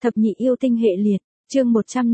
Thập nhị yêu tinh hệ liệt, chương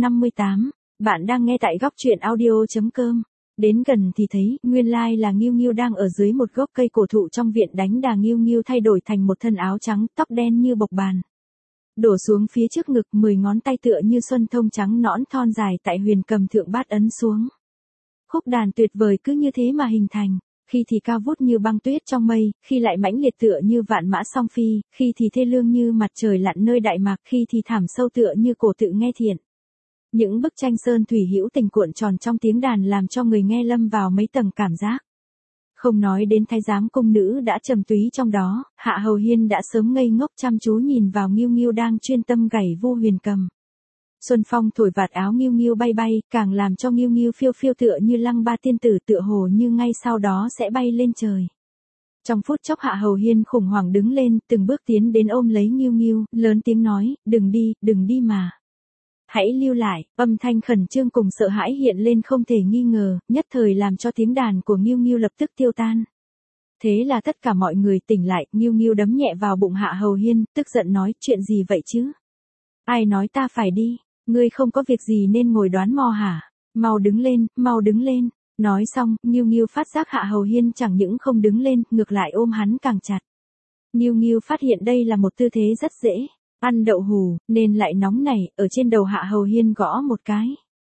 158, bạn đang nghe tại góc truyện audio.com. Đến gần thì thấy, nguyên lai là Nghiêu Nghiêu đang ở dưới một gốc cây cổ thụ trong viện đánh đà. Nghiêu Nghiêu thay đổi thành một thân áo trắng, tóc đen như bộc bàn. Đổ xuống phía trước ngực, 10 ngón tay tựa như xuân thông trắng nõn thon dài tại huyền cầm thượng bát ấn xuống. Khúc đàn tuyệt vời cứ như thế mà hình thành. Khi thì cao vút như băng tuyết trong mây, khi lại mãnh liệt tựa như vạn mã song phi, khi thì thê lương như mặt trời lặn nơi đại mạc, khi thì thảm sâu tựa như cổ tự nghe thiện. Những bức tranh sơn thủy hữu tình cuộn tròn trong tiếng đàn làm cho người nghe lâm vào mấy tầng cảm giác. Không nói đến thái giám cung nữ đã trầm túy trong đó, Hạ Hầu Hiên đã sớm ngây ngốc chăm chú nhìn vào Nghiêu Nghiêu đang chuyên tâm gảy vu huyền cầm. Xuân phong thổi vạt áo Nghiêu Nghiêu bay bay, càng làm cho Nghiêu Nghiêu phiêu phiêu tựa như lăng ba tiên tử, tựa hồ như ngay sau đó sẽ bay lên trời. Trong phút chốc Hạ Hầu Hiên khủng hoảng đứng lên, từng bước tiến đến ôm lấy Nghiêu Nghiêu, lớn tiếng nói, đừng đi mà. Hãy lưu lại. Âm thanh khẩn trương cùng sợ hãi hiện lên không thể nghi ngờ, nhất thời làm cho tiếng đàn của Nghiêu Nghiêu lập tức tiêu tan. Thế là tất cả mọi người tỉnh lại, Nghiêu Nghiêu đấm nhẹ vào bụng Hạ Hầu Hiên, tức giận nói, chuyện gì vậy chứ? Ai nói ta phải đi? Ngươi không có việc gì nên ngồi đoán mò hả? Mau đứng lên. Nói xong, Nghiêu Nghiêu phát giác Hạ Hầu Hiên chẳng những không đứng lên, ngược lại ôm hắn càng chặt. Nghiêu Nghiêu phát hiện đây là một tư thế rất dễ ăn đậu hù, nên lại nóng nảy, ở trên đầu Hạ Hầu Hiên gõ một cái.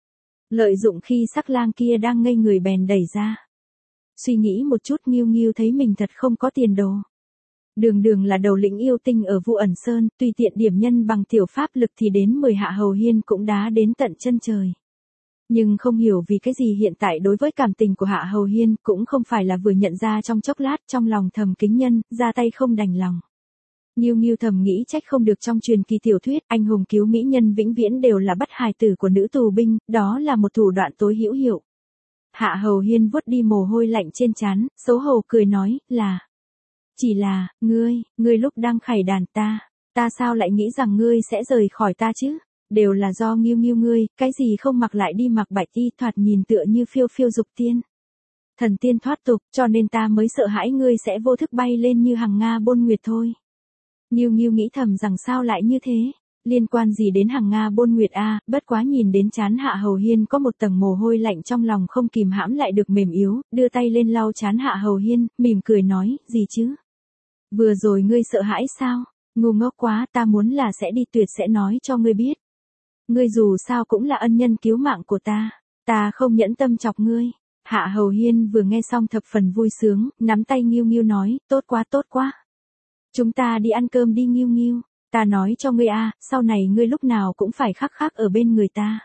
Lợi dụng khi sắc lang kia đang ngây người bèn đẩy ra. Suy nghĩ một chút, Nghiêu Nghiêu thấy mình thật không có tiền đồ. Đường là đầu lĩnh yêu tinh ở Vu Ẩn Sơn, tùy tiện điểm nhân bằng tiểu pháp lực thì đến 10 Hạ Hầu Hiên cũng đá đến tận chân trời. Nhưng không hiểu vì cái gì hiện tại đối với cảm tình của Hạ Hầu Hiên cũng không phải là vừa nhận ra trong chốc lát, trong lòng thầm kính nhân, ra tay không đành lòng. Nghiêu Nghiêu thầm nghĩ trách không được trong truyền kỳ tiểu thuyết, anh hùng cứu mỹ nhân vĩnh viễn đều là bắt hài tử của nữ tù binh, đó là một thủ đoạn tối hữu hiệu. Hạ Hầu Hiên vuốt đi mồ hôi lạnh trên trán, xấu hổ cười nói, chỉ là, ngươi lúc đang khải đàn ta sao lại nghĩ rằng ngươi sẽ rời khỏi ta chứ? Đều là do Nghiêu Nghiêu ngươi, cái gì không mặc lại đi mặc bạch y, thoạt nhìn tựa như phiêu phiêu dục tiên. Thần tiên thoát tục, cho nên ta mới sợ hãi ngươi sẽ vô thức bay lên như hằng Nga Bôn Nguyệt thôi. Nghiêu Nghiêu nghĩ thầm rằng sao lại như thế? Liên quan gì đến hằng Nga Bôn Nguyệt a? Bất quá nhìn đến trán Hạ Hầu Hiên có một tầng mồ hôi lạnh, trong lòng không kìm hãm lại được mềm yếu, đưa tay lên lau trán Hạ Hầu Hiên, mỉm cười nói, gì chứ? Vừa rồi ngươi sợ hãi sao? Ngu ngốc quá, ta muốn là sẽ đi tuyệt sẽ nói cho ngươi biết. Ngươi dù sao cũng là ân nhân cứu mạng của ta không nhẫn tâm chọc ngươi. Hạ Hầu Hiên vừa nghe xong thập phần vui sướng, nắm tay Nghiêu Nghiêu nói, tốt quá. Chúng ta đi ăn cơm đi Nghiêu Nghiêu, ta nói cho ngươi sau này ngươi lúc nào cũng phải khắc ở bên người ta.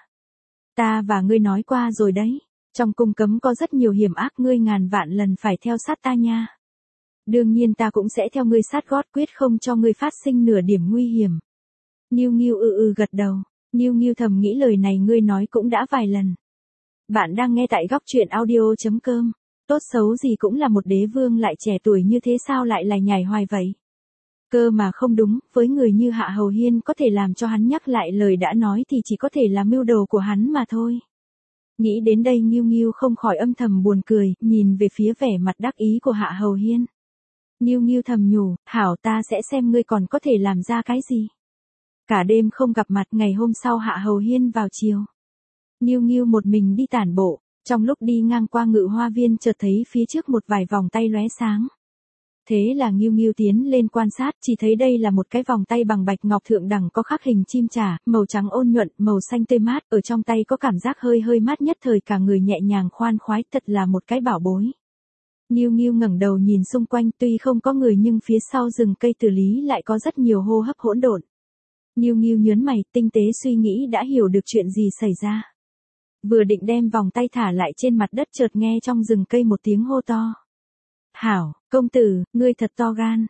Ta và ngươi nói qua rồi đấy, trong cung cấm có rất nhiều hiểm ác, ngươi ngàn vạn lần phải theo sát ta nha. Đương nhiên ta cũng sẽ theo ngươi sát gót, quyết không cho ngươi phát sinh nửa điểm nguy hiểm. Nghiêu Nghiêu gật đầu. Nghiêu Nghiêu thầm nghĩ lời này ngươi nói cũng đã vài lần. Bạn đang nghe tại góc truyện audio.com. Tốt xấu gì cũng là một đế vương, lại trẻ tuổi như thế sao lại lải nhải hoài vậy? Cơ mà không đúng, với người như Hạ Hầu Hiên có thể làm cho hắn nhắc lại lời đã nói thì chỉ có thể là mưu đồ của hắn mà thôi. Nghĩ đến đây Nghiêu Nghiêu không khỏi âm thầm buồn cười, nhìn về phía vẻ mặt đắc ý của Hạ Hầu Hiên. Nghiêu Nghiêu thầm nhủ, hảo, ta sẽ xem ngươi còn có thể làm ra cái gì. Cả đêm không gặp mặt, ngày hôm sau Hạ Hầu Hiên vào chiều. Nghiêu Nghiêu một mình đi tản bộ, trong lúc đi ngang qua Ngự Hoa Viên chợt thấy phía trước một vài vòng tay lóe sáng. Thế là Nghiêu Nghiêu tiến lên quan sát, chỉ thấy đây là một cái vòng tay bằng bạch ngọc thượng đẳng có khắc hình chim trả, màu trắng ôn nhuận, màu xanh tươi mát, ở trong tay có cảm giác hơi mát, nhất thời cả người nhẹ nhàng khoan khoái, thật là một cái bảo bối. Nghiêu Nghiêu ngẩng đầu nhìn xung quanh, tuy không có người nhưng phía sau rừng cây Tử Lý lại có rất nhiều hô hấp hỗn độn. Nghiêu Nghiêu nhớn mày, tinh tế suy nghĩ đã hiểu được chuyện gì xảy ra. Vừa định đem vòng tay thả lại trên mặt đất, chợt nghe trong rừng cây một tiếng hô to. Hảo, công tử, ngươi thật to gan,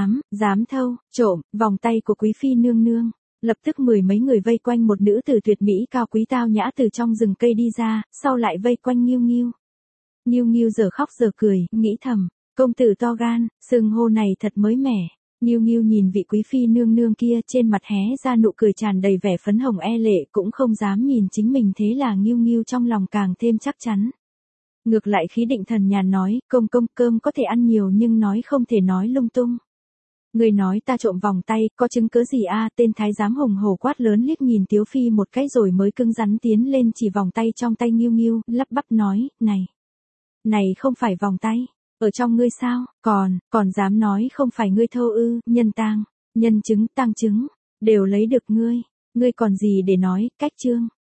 dám thâu, trộm, vòng tay của quý phi nương nương. Lập tức 10 mấy người vây quanh một nữ tử tuyệt mỹ cao quý tao nhã từ trong rừng cây đi ra, sau lại vây quanh Nghiêu Nghiêu. Nghiêu Nghiêu giờ khóc giờ cười, nghĩ thầm, công tử to gan, xưng hô này thật mới mẻ. Nghiêu Nghiêu nhìn vị quý phi nương nương kia, trên mặt hé ra nụ cười tràn đầy vẻ phấn hồng e lệ, cũng không dám nhìn chính mình, thế là Nghiêu Nghiêu trong lòng càng thêm chắc chắn. Ngược lại khí định thần nhàn nói, công cơm có thể ăn nhiều nhưng nói không thể nói lung tung. Ngươi nói ta trộm vòng tay, có chứng cứ gì a? Tên thái giám hùng hổ quát lớn liếc nhìn Tiếu Phi một cái rồi mới cứng rắn tiến lên chỉ vòng tay trong tay Nghiêu Nghiêu, lắp bắp nói, này không phải vòng tay, ở trong ngươi sao, còn dám nói không phải ngươi thâu ư, nhân tang, nhân chứng, tang chứng, đều lấy được ngươi còn gì để nói, cách trương.